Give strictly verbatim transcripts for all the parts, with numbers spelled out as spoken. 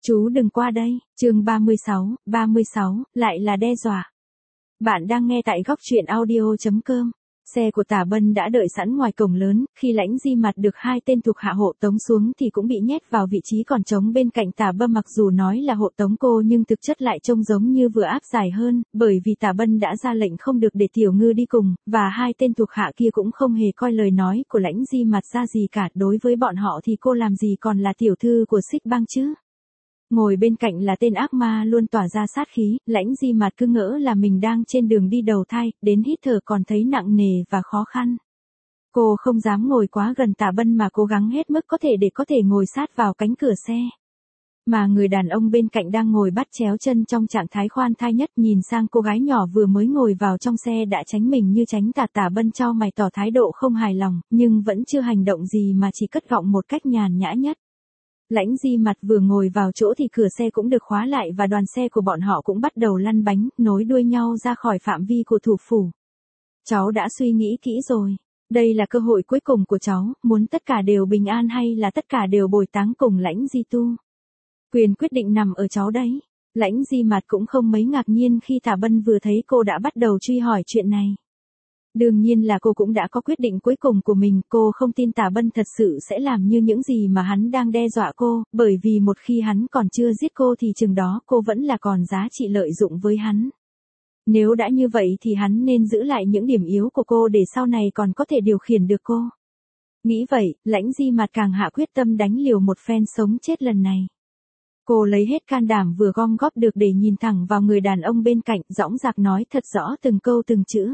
Chú đừng qua đây, chương ba mươi sáu, ba mươi sáu, lại là đe dọa. Bạn đang nghe tại góc truyện audio chấm com. Xe của Tả Bân đã đợi sẵn ngoài cổng lớn, khi Lãnh Di Mặt được hai tên thuộc hạ hộ tống xuống thì cũng bị nhét vào vị trí còn trống bên cạnh Tả Bân, mặc dù nói là hộ tống cô nhưng thực chất lại trông giống như vừa áp giải hơn, bởi vì Tả Bân đã ra lệnh không được để Tiểu Ngư đi cùng, và hai tên thuộc hạ kia cũng không hề coi lời nói của Lãnh Di Mặt ra gì cả, đối với bọn họ thì cô làm gì còn là tiểu thư của Xích Bang chứ. Ngồi bên cạnh là tên ác ma luôn tỏa ra sát khí, Lãnh Di Mặt cứ ngỡ là mình đang trên đường đi đầu thai, đến hít thở còn thấy nặng nề và khó khăn. Cô không dám ngồi quá gần Tả Bân mà cố gắng hết mức có thể để có thể ngồi sát vào cánh cửa xe. Mà người đàn ông bên cạnh đang ngồi bắt chéo chân trong trạng thái khoan thai nhất, nhìn sang cô gái nhỏ vừa mới ngồi vào trong xe đã tránh mình như tránh tạt. Tả Bân chau mày tỏ thái độ không hài lòng, nhưng vẫn chưa hành động gì mà chỉ cất giọng một cách nhàn nhã nhất. Lãnh Di Mặt vừa ngồi vào chỗ thì cửa xe cũng được khóa lại và đoàn xe của bọn họ cũng bắt đầu lăn bánh, nối đuôi nhau ra khỏi phạm vi của thủ phủ. Cháu đã suy nghĩ kỹ rồi. Đây là cơ hội cuối cùng của cháu, muốn tất cả đều bình an hay là tất cả đều bồi táng cùng Lãnh Di Tu. Quyền quyết định nằm ở cháu đấy. Lãnh Di Mặt cũng không mấy ngạc nhiên khi Tả Bân vừa thấy cô đã bắt đầu truy hỏi chuyện này. Đương nhiên là cô cũng đã có quyết định cuối cùng của mình, cô không tin Tả Bân thật sự sẽ làm như những gì mà hắn đang đe dọa cô, bởi vì một khi hắn còn chưa giết cô thì chừng đó cô vẫn là còn giá trị lợi dụng với hắn. Nếu đã như vậy thì hắn nên giữ lại những điểm yếu của cô để sau này còn có thể điều khiển được cô. Nghĩ vậy, Lãnh Di Mặt càng hạ quyết tâm đánh liều một phen sống chết lần này. Cô lấy hết can đảm vừa gom góp được để nhìn thẳng vào người đàn ông bên cạnh, dõng dạc nói thật rõ từng câu từng chữ.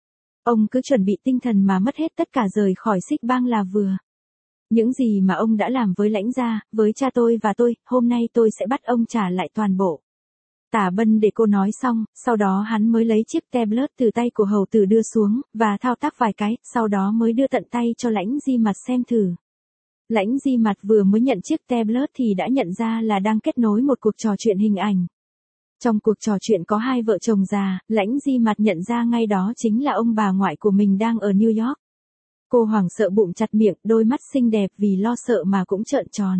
Ông cứ chuẩn bị tinh thần mà mất hết tất cả rời khỏi Xích Bang là vừa. Những gì mà ông đã làm với Lãnh gia, với cha tôi và tôi, hôm nay tôi sẽ bắt ông trả lại toàn bộ. Tả Bân để cô nói xong, sau đó hắn mới lấy chiếc tablet từ tay của hầu tử đưa xuống, và thao tác vài cái, sau đó mới đưa tận tay cho Lãnh Di Mặt xem thử. Lãnh Di Mặt vừa mới nhận chiếc tablet thì đã nhận ra là đang kết nối một cuộc trò chuyện hình ảnh. Trong cuộc trò chuyện có hai vợ chồng già, Lãnh Di Mặt nhận ra ngay đó chính là ông bà ngoại của mình đang ở New York. Cô hoảng sợ bụng chặt miệng, đôi mắt xinh đẹp vì lo sợ mà cũng trợn tròn.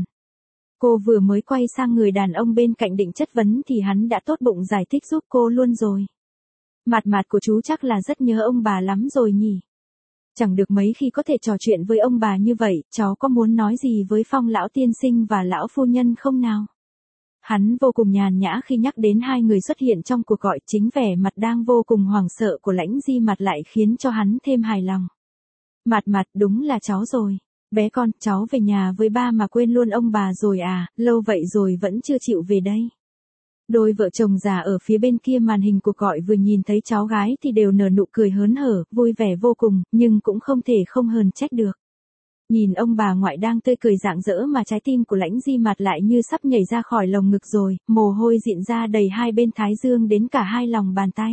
Cô vừa mới quay sang người đàn ông bên cạnh định chất vấn thì hắn đã tốt bụng giải thích giúp cô luôn rồi. Mặt mặt của chú chắc là rất nhớ ông bà lắm rồi nhỉ. Chẳng được mấy khi có thể trò chuyện với ông bà như vậy, cháu có muốn nói gì với Phong lão tiên sinh và lão phu nhân không nào? Hắn vô cùng nhàn nhã khi nhắc đến hai người xuất hiện trong cuộc gọi, chính vẻ mặt đang vô cùng hoảng sợ của Lãnh Di Mặt lại khiến cho hắn thêm hài lòng. Mặt mặt đúng là cháu rồi. Bé con, cháu về nhà với ba mà quên luôn ông bà rồi à, lâu vậy rồi vẫn chưa chịu về đây. Đôi vợ chồng già ở phía bên kia màn hình cuộc gọi vừa nhìn thấy cháu gái thì đều nở nụ cười hớn hở, vui vẻ vô cùng, nhưng cũng không thể không hờn trách được. Nhìn ông bà ngoại đang tươi cười rạng rỡ mà trái tim của Lãnh Di Mặt lại như sắp nhảy ra khỏi lồng ngực rồi, mồ hôi dịn ra đầy hai bên thái dương đến cả hai lòng bàn tay.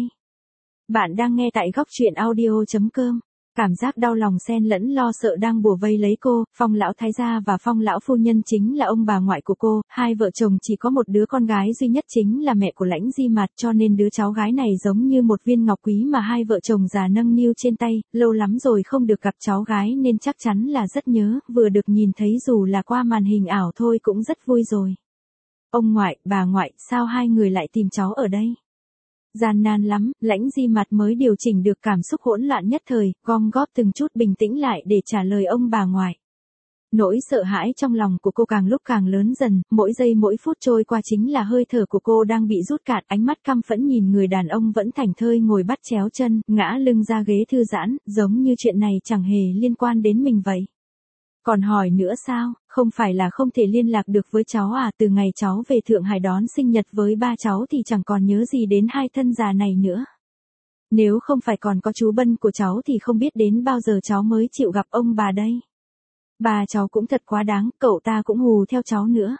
Bạn đang nghe tại góc truyện audio chấm com. Cảm giác đau lòng xen lẫn lo sợ đang bủa vây lấy cô. Phong lão thái gia và Phong lão phu nhân chính là ông bà ngoại của cô, hai vợ chồng chỉ có một đứa con gái duy nhất chính là mẹ của Lãnh Di Mặt, cho nên đứa cháu gái này giống như một viên ngọc quý mà hai vợ chồng già nâng niu trên tay, lâu lắm rồi không được gặp cháu gái nên chắc chắn là rất nhớ, vừa được nhìn thấy dù là qua màn hình ảo thôi cũng rất vui rồi. Ông ngoại, bà ngoại, sao hai người lại tìm cháu ở đây? Gian nan lắm, Lãnh Di Mặt mới điều chỉnh được cảm xúc hỗn loạn nhất thời, gom góp từng chút bình tĩnh lại để trả lời ông bà ngoại. Nỗi sợ hãi trong lòng của cô càng lúc càng lớn dần, mỗi giây mỗi phút trôi qua chính là hơi thở của cô đang bị rút cạn, ánh mắt căm phẫn nhìn người đàn ông vẫn thảnh thơi ngồi bắt chéo chân, ngã lưng ra ghế thư giãn, giống như chuyện này chẳng hề liên quan đến mình vậy. Còn hỏi nữa sao, không phải là không thể liên lạc được với cháu à, từ ngày cháu về Thượng Hải đón sinh nhật với ba cháu thì chẳng còn nhớ gì đến hai thân già này nữa. Nếu không phải còn có chú Bân của cháu thì không biết đến bao giờ cháu mới chịu gặp ông bà đây. Bà cháu cũng thật quá đáng, cậu ta cũng hù theo cháu nữa.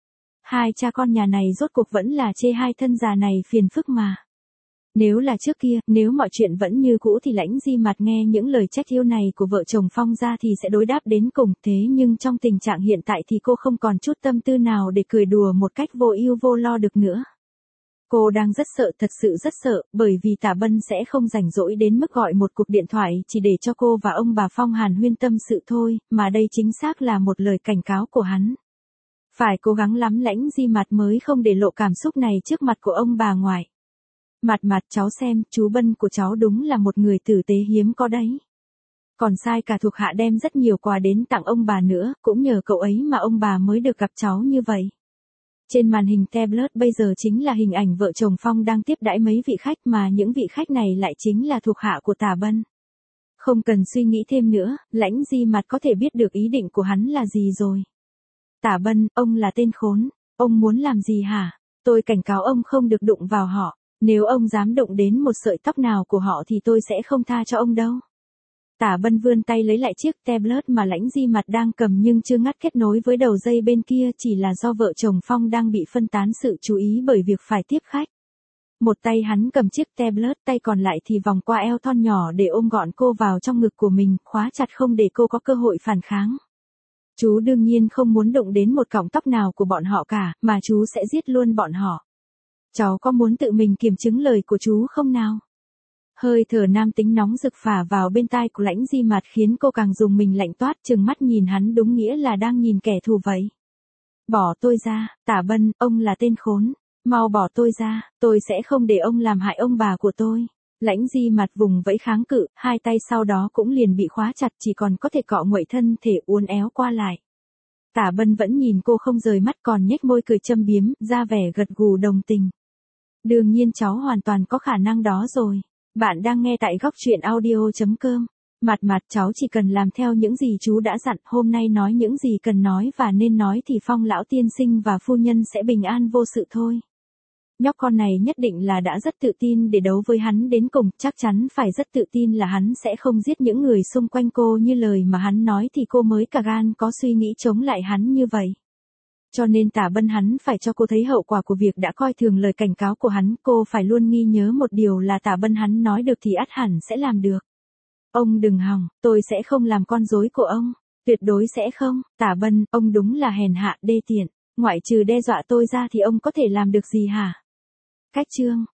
Hai cha con nhà này rốt cuộc vẫn là chê hai thân già này phiền phức mà. Nếu là trước kia, nếu mọi chuyện vẫn như cũ thì Lãnh Di Mặt nghe những lời trách yêu này của vợ chồng Phong ra thì sẽ đối đáp đến cùng, thế nhưng trong tình trạng hiện tại thì cô không còn chút tâm tư nào để cười đùa một cách vô ưu vô lo được nữa. Cô đang rất sợ, thật sự rất sợ, bởi vì Tả Bân sẽ không rảnh rỗi đến mức gọi một cuộc điện thoại chỉ để cho cô và ông bà Phong hàn huyên tâm sự thôi, mà đây chính xác là một lời cảnh cáo của hắn. Phải cố gắng lắm Lãnh Di Mặt mới không để lộ cảm xúc này trước mặt của ông bà ngoại. Mặt mặt cháu xem, chú Bân của cháu đúng là một người tử tế hiếm có đấy. Còn sai cả thuộc hạ đem rất nhiều quà đến tặng ông bà nữa, cũng nhờ cậu ấy mà ông bà mới được gặp cháu như vậy. Trên màn hình tablet bây giờ chính là hình ảnh vợ chồng Phong đang tiếp đãi mấy vị khách mà những vị khách này lại chính là thuộc hạ của Tả Bân. Không cần suy nghĩ thêm nữa, Lãnh Di Mặt có thể biết được ý định của hắn là gì rồi. Tả Bân, ông là tên khốn, ông muốn làm gì hả? Tôi cảnh cáo ông không được đụng vào họ, nếu ông dám đụng đến một sợi tóc nào của họ thì tôi sẽ không tha cho ông đâu. Tả Bân vươn tay lấy lại chiếc tablet mà Lãnh Di Mặt đang cầm nhưng chưa ngắt kết nối với đầu dây bên kia, chỉ là do vợ chồng Phong đang bị phân tán sự chú ý bởi việc phải tiếp khách. Một tay hắn cầm chiếc tablet, tay còn lại thì vòng qua eo thon nhỏ để ôm gọn cô vào trong ngực của mình, khóa chặt không để cô có cơ hội phản kháng. Chú đương nhiên không muốn đụng đến một cọng tóc nào của bọn họ cả, mà chú sẽ giết luôn bọn họ. Cháu có muốn tự mình kiểm chứng lời của chú không nào? Hơi thở nam tính nóng rực phả vào bên tai của Lãnh Di Mặt khiến cô càng dùng mình lạnh toát, trừng mắt nhìn hắn đúng nghĩa là đang nhìn kẻ thù vậy. Bỏ tôi ra, Tả Bân, ông là tên khốn. Mau bỏ tôi ra, tôi sẽ không để ông làm hại ông bà của tôi. Lãnh Di Mặt vùng vẫy kháng cự, hai tay sau đó cũng liền bị khóa chặt, chỉ còn có thể cọ nguậy thân thể uốn éo qua lại. Tả Bân vẫn nhìn cô không rời mắt, còn nhếch môi cười châm biếm, ra vẻ gật gù đồng tình. Đương nhiên cháu hoàn toàn có khả năng đó rồi. Bạn đang nghe tại góc truyện audio chấm com. Mặt mặt cháu chỉ cần làm theo những gì chú đã dặn, hôm nay nói những gì cần nói và nên nói thì Phong lão tiên sinh và phu nhân sẽ bình an vô sự thôi. Nhóc con này nhất định là đã rất tự tin để đấu với hắn đến cùng, chắc chắn phải rất tự tin là hắn sẽ không giết những người xung quanh cô như lời mà hắn nói thì cô mới cả gan có suy nghĩ chống lại hắn như vậy. Cho nên Tả Bân hắn phải cho cô thấy hậu quả của việc đã coi thường lời cảnh cáo của hắn, cô phải luôn ghi nhớ một điều là Tả Bân hắn nói được thì ắt hẳn sẽ làm được. Ông đừng hòng, tôi sẽ không làm con rối của ông, tuyệt đối sẽ không. Tả Bân, ông đúng là hèn hạ đê tiện, ngoại trừ đe dọa tôi ra thì ông có thể làm được gì hả? Cách chương